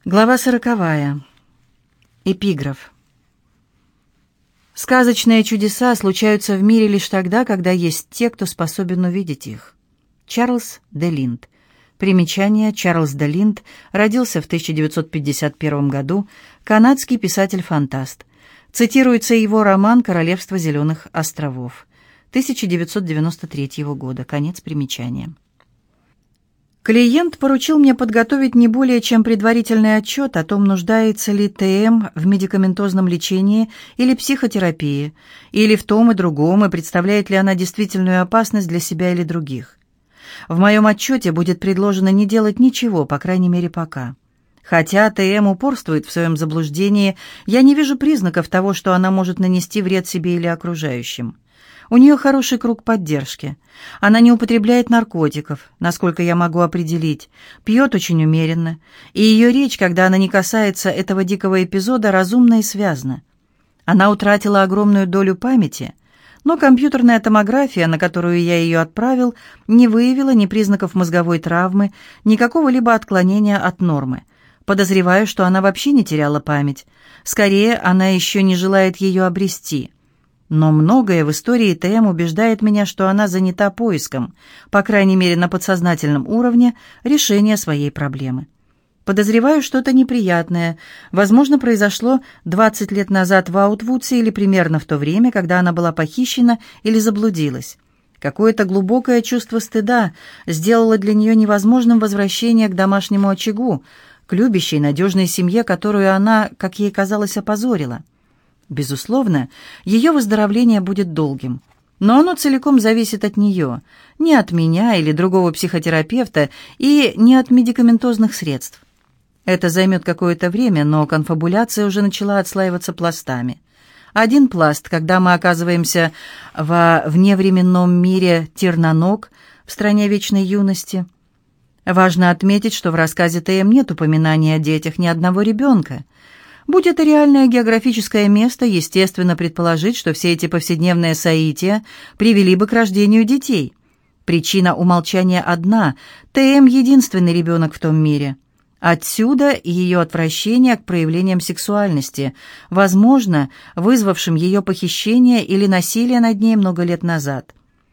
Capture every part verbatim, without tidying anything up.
Глава сороковая. Эпиграф. Сказочные чудеса случаются в мире лишь тогда, когда есть те, кто способен увидеть их. Чарльз де Линд. Примечание. Чарльз де Линд родился в тысяча девятьсот пятьдесят первом году, канадский писатель-фантаст. Цитируется его роман «Королевство зеленых островов» тысяча девятьсот девяносто третьего года. Конец примечания. Клиент поручил мне подготовить не более чем предварительный отчет о том, нуждается ли ТМ в медикаментозном лечении или психотерапии, или в том и другом, и представляет ли она действительную опасность для себя или других. В моем отчете будет предложено не делать ничего, по крайней мере, пока. Хотя ТМ упорствует в своем заблуждении, я не вижу признаков того, что она может нанести вред себе или окружающим. У нее хороший круг поддержки. Она не употребляет наркотиков, насколько я могу определить, пьет очень умеренно, и ее речь, когда она не касается этого дикого эпизода, разумна и связна. Она утратила огромную долю памяти, но компьютерная томография, на которую я ее отправил, не выявила ни признаков мозговой травмы, ни какого-либо отклонения от нормы. Подозреваю, что она вообще не теряла память. Скорее, она еще не желает ее обрести. Но многое в истории ТМ убеждает меня, что она занята поиском, по крайней мере на подсознательном уровне, решения своей проблемы. Подозреваю что-то неприятное. Возможно, произошло двадцать лет назад в Аутвудсе или примерно в то время, когда она была похищена или заблудилась. Какое-то глубокое чувство стыда сделало для нее невозможным возвращение к домашнему очагу, к любящей, надежной семье, которую она, как ей казалось, опозорила. Безусловно, ее выздоровление будет долгим, но оно целиком зависит от нее, не от меня или другого психотерапевта и не от медикаментозных средств. Это займет какое-то время, но конфабуляция уже начала отслаиваться пластами. Один пласт, когда мы оказываемся во вневременном мире Терноног в стране вечной юности. Важно отметить, что в рассказе ТМ нет упоминания о детях ни одного ребенка. Будь это реальное географическое место, естественно предположить, что все эти повседневные соития привели бы к рождению детей. Причина умолчания одна – ТМ – единственный ребенок в том мире. Отсюда ее отвращение к проявлениям сексуальности, возможно, вызвавшим ее похищение или насилие над ней много лет назад.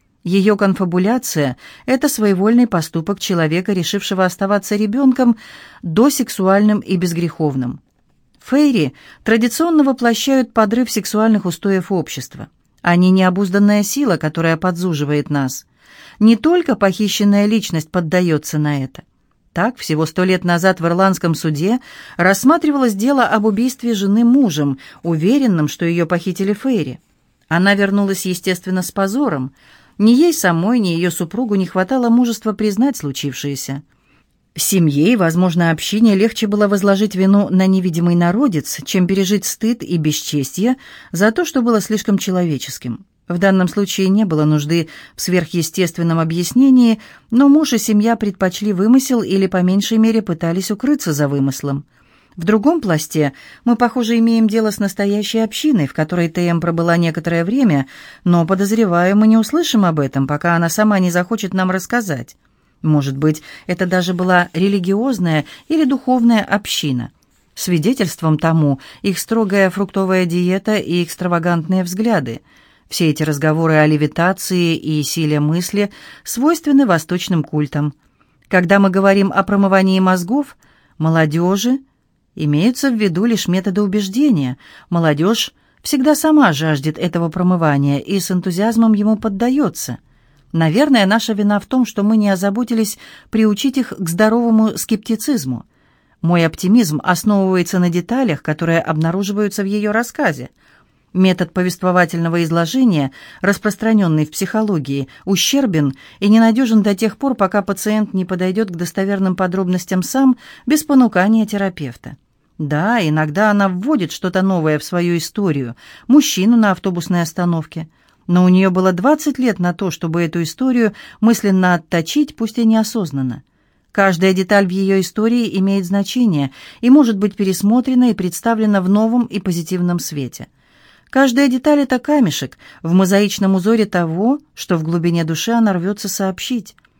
Ее конфабуляция – это своевольный поступок человека, решившего оставаться ребенком досексуальным и безгреховным. Фейри традиционно воплощают подрыв сексуальных устоев общества. Они необузданная сила, которая подзуживает нас. Не только похищенная личность поддается на это. Так, всего сто лет назад в ирландском суде рассматривалось дело об убийстве жены мужем, уверенным, что ее похитили Фейри. Она вернулась, естественно, с позором. Ни ей самой, ни ее супругу не хватало мужества признать случившееся. Семье и, возможно, общине легче было возложить вину на невидимый народец, чем пережить стыд и бесчестье за то, что было слишком человеческим. В данном случае не было нужды в сверхъестественном объяснении, но муж и семья предпочли вымысел или, по меньшей мере, пытались укрыться за вымыслом. В другом пласте мы, похоже, имеем дело с настоящей общиной, в которой ТМ пробыла некоторое время, но, подозреваю, мы не услышим об этом, пока она сама не захочет нам рассказать. Может быть, это даже была религиозная или духовная община. Свидетельством тому их строгая фруктовая диета и экстравагантные взгляды. Все эти разговоры о левитации и силе мысли свойственны восточным культам. Когда мы говорим о промывании мозгов, молодежи, имеются в виду лишь методы убеждения. Молодежь всегда сама жаждет этого промывания и с энтузиазмом ему поддается. Наверное, наша вина в том, что мы не озаботились приучить их к здоровому скептицизму. Мой оптимизм основывается на деталях, которые обнаруживаются в ее рассказе. Метод повествовательного изложения, распространенный в психологии, ущербен и ненадежен до тех пор, пока пациент не подойдет к достоверным подробностям сам, без понукания терапевта. Да, иногда она вводит что-то новое в свою историю, мужчину на автобусной остановке. Но у нее было двадцать лет на то, чтобы эту историю мысленно отточить, пусть и неосознанно. Каждая деталь в ее истории имеет значение и может быть пересмотрена и представлена в новом и позитивном свете. Каждая деталь — это камешек в мозаичном узоре того, что в глубине души она рвется сообщить.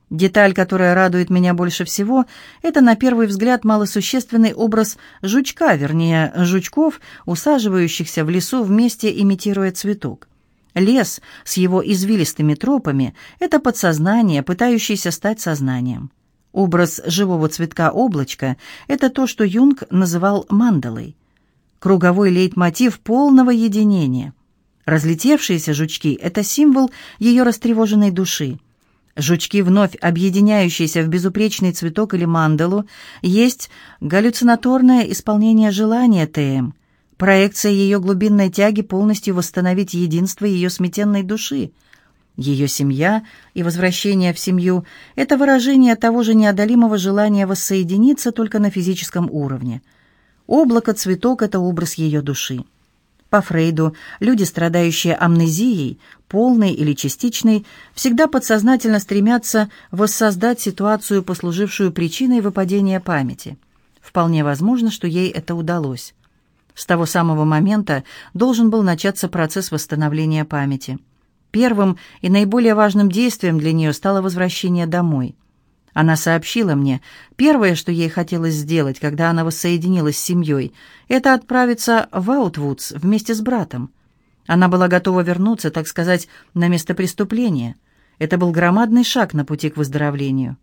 Деталь, которая радует меня больше всего, это, на первый взгляд, малосущественный образ жучка, вернее, жучков, усаживающихся в лесу вместе, имитируя цветок. Лес с его извилистыми тропами – это подсознание, пытающееся стать сознанием. Образ живого цветка-облачка – это то, что Юнг называл мандалой. Круговой лейтмотив полного единения. Разлетевшиеся жучки – это символ ее растревоженной души. Жучки, вновь объединяющиеся в безупречный цветок или мандалу, есть галлюцинаторное исполнение желания ТМ, проекция ее глубинной тяги полностью восстановить единство ее сметенной души. Ее семья и возвращение в семью – это выражение того же неодолимого желания воссоединиться только на физическом уровне. Облако-цветок – это образ ее души. По Фрейду, люди, страдающие амнезией, полной или частичной, всегда подсознательно стремятся воссоздать ситуацию, послужившую причиной выпадения памяти. Вполне возможно, что ей это удалось. С того самого момента должен был начаться процесс восстановления памяти. Первым и наиболее важным действием для нее стало возвращение домой. Она сообщила мне, первое, что ей хотелось сделать, когда она воссоединилась с семьей, это отправиться в Аутвудс вместе с братом. Она была готова вернуться, так сказать, на место преступления. Это был громадный шаг на пути к выздоровлению.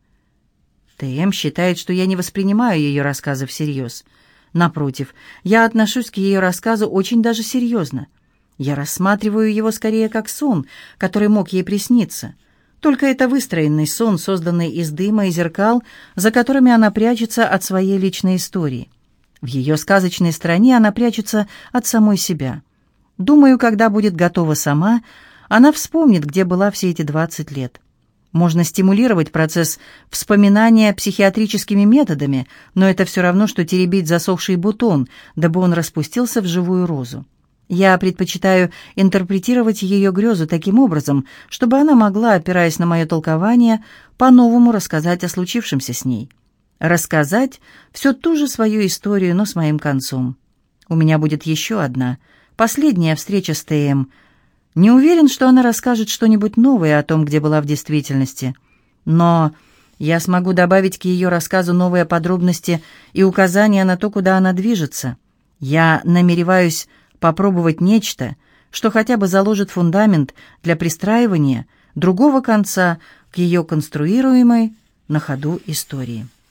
ТМ считает, что я не воспринимаю ее рассказы всерьез. Напротив, я отношусь к ее рассказу очень даже серьезно. Я рассматриваю его скорее как сон, который мог ей присниться. Только это выстроенный сон, созданный из дыма и зеркал, за которыми она прячется от своей личной истории. В ее сказочной стране она прячется от самой себя. Думаю, когда будет готова сама, она вспомнит, где была все эти двадцать лет. Можно стимулировать процесс вспоминания психиатрическими методами, но это все равно, что теребить засохший бутон, дабы он распустился в живую розу. Я предпочитаю интерпретировать ее грезу таким образом, чтобы она могла, опираясь на мое толкование, по-новому рассказать о случившемся с ней. Рассказать всю ту же свою историю, но с моим концом. У меня будет еще одна, последняя встреча с ТМ. Не уверен, что она расскажет что-нибудь новое о том, где была в действительности. Но я смогу добавить к ее рассказу новые подробности и указания на то, куда она движется. Я намереваюсь попробовать нечто, что хотя бы заложит фундамент для пристраивания другого конца к ее конструируемой на ходу истории.